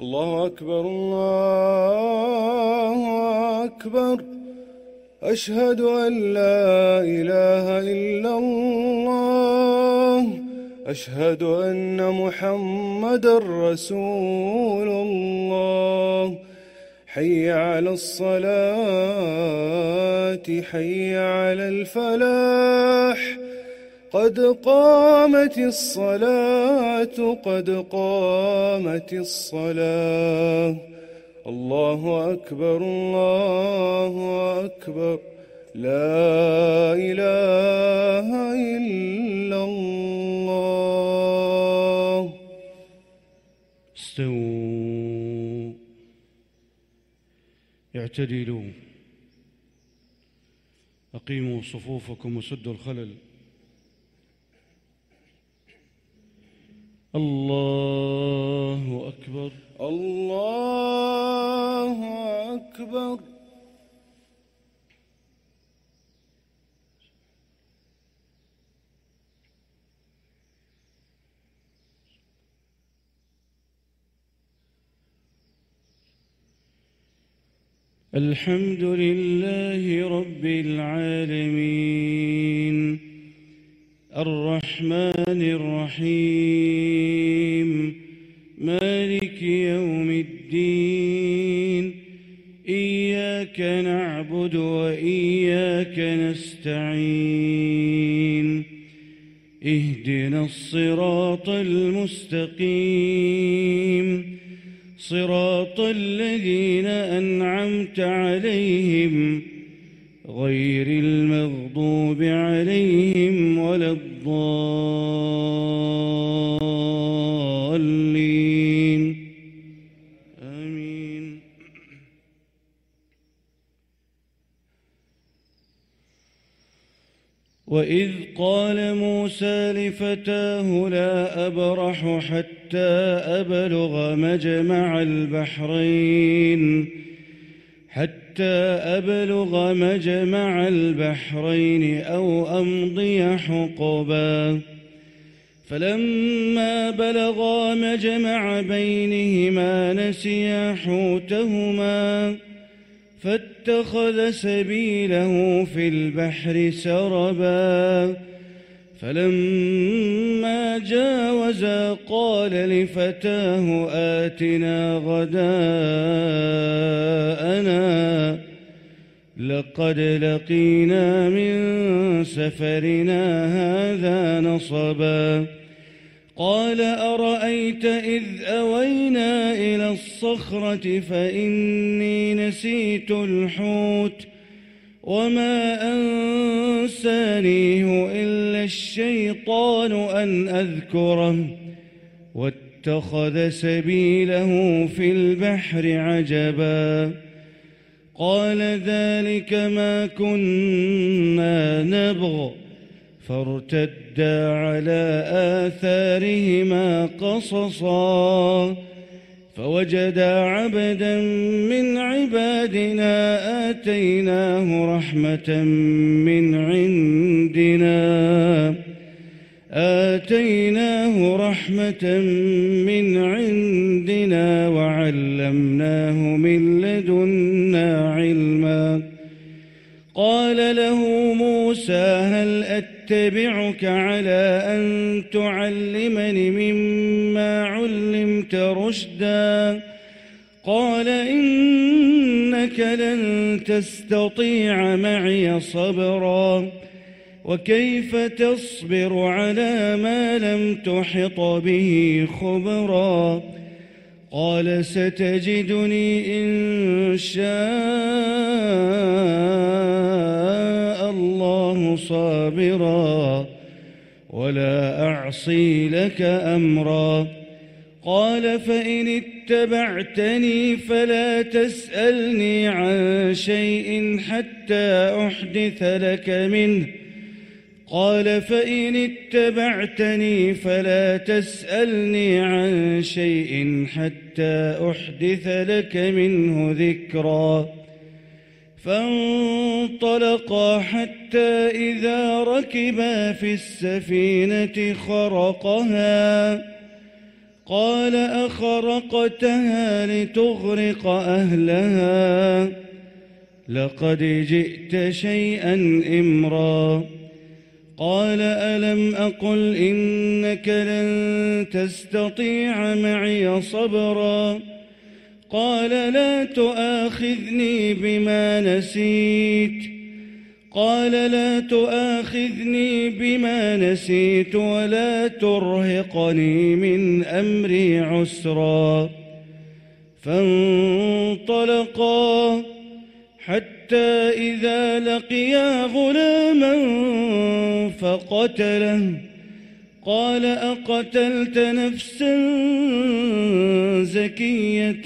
الله أكبر الله أكبر. أشهد أن لا إله إلا الله. أشهد أن محمدًا رسول الله. حي على الصلاة حي على الفلاح. قد قامت الصلاة قد قامت الصلاة. الله أكبر الله أكبر. لا إله إلا الله. استووا اعتدلوا أقيموا صفوفكم وسدوا الخلل. الله أكبر الله أكبر. الحمد لله رب العالمين الرحمن الرحيم مالك يوم الدين. إياك نعبد وإياك نستعين. اهدنا الصراط المستقيم صراط الذين أنعمت عليهم غير المغضوب عليهم ولا الضالين آمين. وإذ قال موسى لفتاه لا أبرح حتى أبلغ مجمع البحرين أو أمضي حقبا. فلما بلغا مجمع بينهما نسيا حوتهما فاتخذ سبيله في البحر سربا. فلما جاوزا قال لفتاه آتنا غداءنا لقد لقينا من سفرنا هذا نصبا. قال أرأيت إذ أوينا إلى الصخرة فإني نسيت الحوت وما أنسانيه إلا الشيطان أن أذكره واتخذ سبيله في البحر عجبا. قال ذلك ما كنا نبغ فارتدا على آثارهما قصصا. فوجدا عبدا من عبادنا آتيناه رحمة من عندنا وعلمناه من لدنا علما. قال له موسى هل أتبعك على أن تعلمني مما علمت رشدا؟ قال إنك لن تستطيع معي صبرا وكيف تصبر على ما لم تحط به خبرا. قال ستجدني إن شاء الله صابرا ولا أعصي لك أمرا. قال فإن اتبعتني فلا تسألني عن شيء حتى أحدث لك منه. قال فإن اتبعتني فلا تسألني عن شيء حتى أحدث لك منه ذكرا. فانطلقا حتى إذا ركبا في السفينة خرقها قال أخرقتها لتغرق أهلها لقد جئت شيئا إمرا قال ألم أقل إنك لن تستطيع معي صبرا قال لا تؤاخذني بما نسيت ولا ترهقني من أمري عسرا فانطلقا حتى إذا لقيا غلاما فقتله قال أقتلت نفسا زكية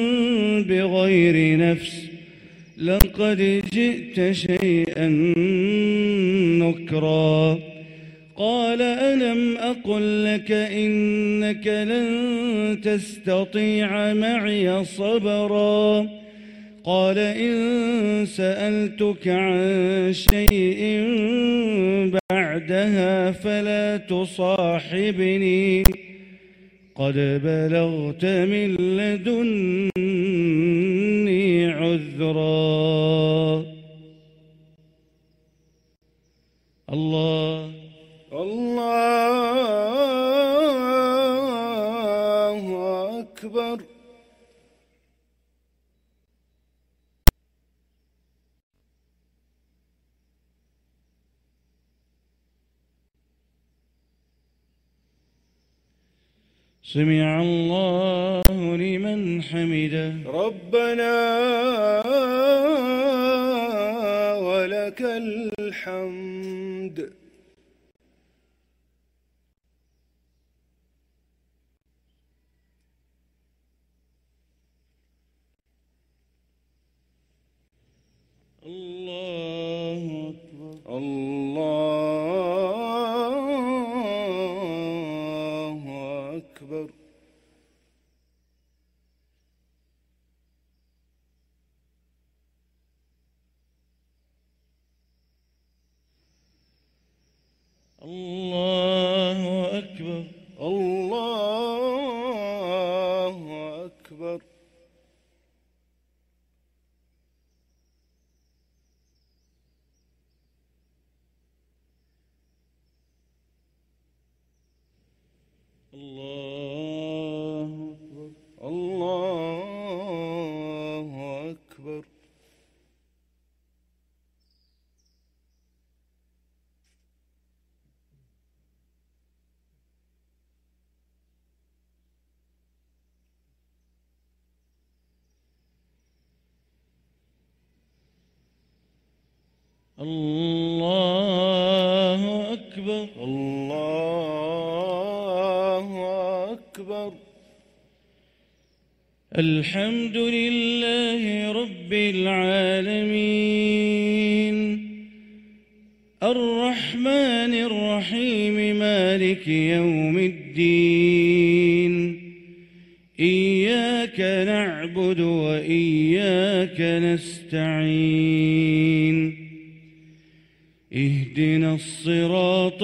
بغير نفس لقد جئت شيئا نكرا قال ألم أقل لك إنك لن تستطيع معي صبرا قال إن سألتك عن شيء بعدها فلا تصاحبني قد بلغت من لدني عذرا. الله أكبر. سمع الله لمن حمده. ربنا ولك الحمد. الله أكبر. الله أكبر. الله أكبر. الله أكبر. الله أكبر. الله أكبر. الله أكبر. الله أكبر. الحمد لله رب العالمين الرحمن الرحيم مالك يوم الدين إياك نعبد وإياك نستعين اهدنا الصراط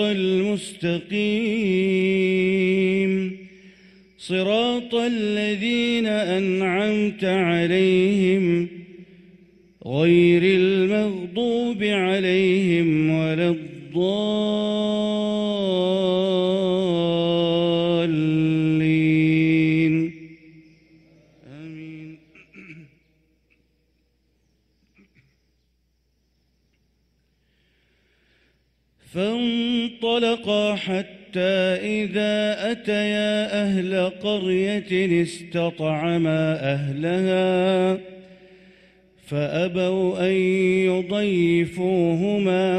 المستقيم صراط الذين أنعمت عليهم غير المغضوب عليهم ولا الضالين آمين. فانطلقا حتى إذا أتيا أهل قرية استطعما أهلها فأبوا أن يضيفوهما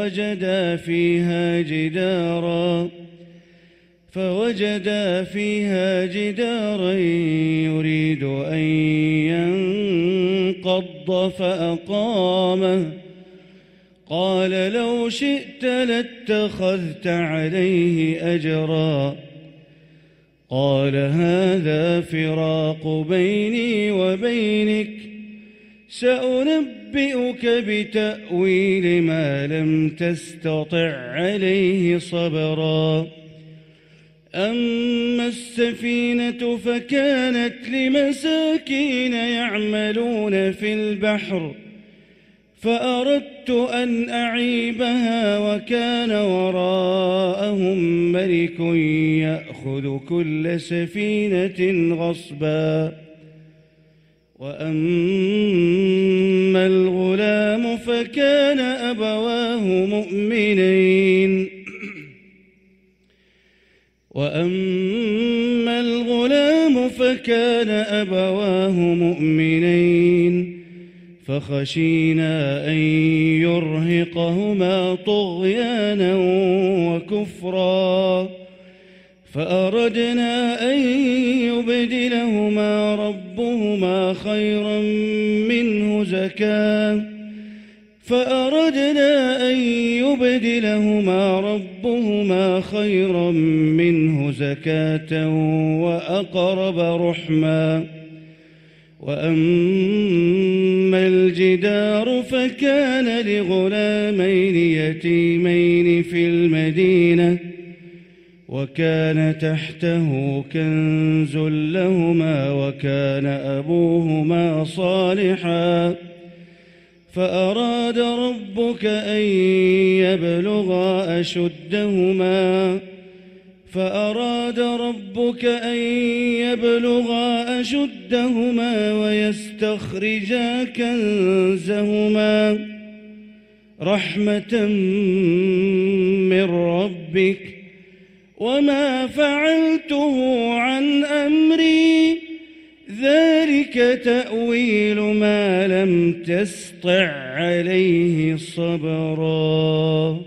فوجدا فيها جدارا يريد أن ينقض فأقامه قال لو شئت لاتخذت عليه أجرا قال هذا فراق بيني وبينك سأنبئك بتأويل ما لم تستطع عليه صبرا أما السفينة فكانت لمساكين يعملون في البحر فأردت أن أعيبها وكان وراءهم ملك يأخذ كل سفينة غصبا وأما الغلام فكان أبواه مؤمنين فخشينا أن يرهقهما طغيانا وكفرا فأردنا أن يبدلهما ربهما خيرا منه زكاة وأقرب رحما وأما الجدار فكان لغلامين يتيمين في المدينة وكان تحته كنز لهما وكان أبوهما صالحا فأراد ربك أن يبلغا أشدهما ويستخرجا كنزهما رحمة من ربك وما فعلته عن أمري ذلك تأويل ما لم تسطع عليه صبرا.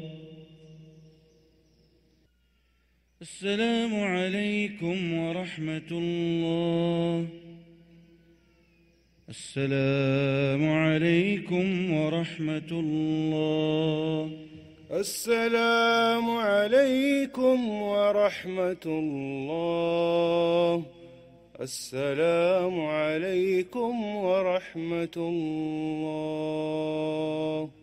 السلام عليكم ورحمة الله. السلام عليكم ورحمة الله. السلام عليكم ورحمة الله. السلام عليكم ورحمة الله.